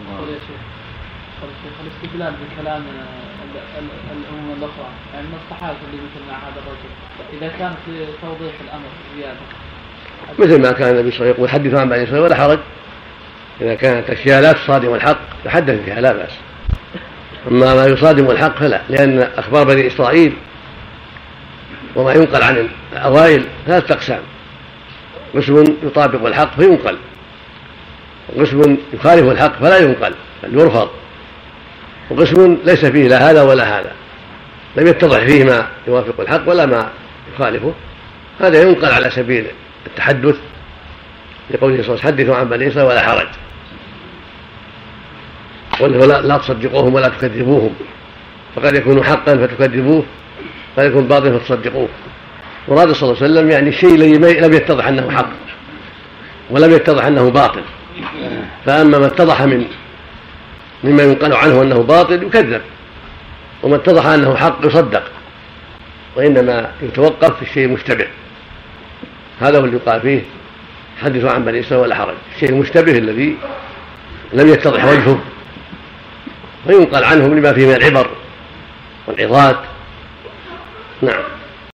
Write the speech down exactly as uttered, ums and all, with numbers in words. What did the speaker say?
الاستدلال بكلام الأمم الأخرى يعني من الصحابة اللي مثل مع هذا الرجل إذا كان في توضيح الأمر زيادة مثل ما كان النبي صلى الله عليه وسلم يقول حدثوا عن بني إسرائيل ولا حرج، إذا كانت أشياء لا تصادم الحق يحدث فيها لا بأس، أما ما يصادم الحق فلا، لأن أخبار بني إسرائيل وما ينقل عن الأوائل ثلاثة أقسام: قسم يطابق الحق فينقل، وقسم يخالف الحق فلا ينقل بل يرفض، وقسم ليس فيه لا هذا ولا هذا، لم يتضح فيه ما يوافق الحق ولا ما يخالفه، هذا ينقل على سبيل التحدث لقوله صلى الله عليه وسلم حدثوا عن بني إسرائيل ولا حرج، ولا لا تصدقوهم ولا تكذبوهم، فقد يكون حقا فتكذبوه، قد يكون باطلا فتصدقوه. مراد صلى الله عليه وسلم يعني الشيء الذي لم يتضح أنه حق ولم يتضح أنه باطل، فأما ما اتضح من مما ينقل عنه أنه باطل يكذب، وما اتضح أنه حق يصدق، وإنما يتوقف في الشيء المشتبه، هذا هو اللي يقال فيه حدثوا عن بني إسرائيل ولا حرج، الشيء المشتبه الذي لم يتضح وجهه وينقل عنهم لما فيه من العبر والعظات. نعم.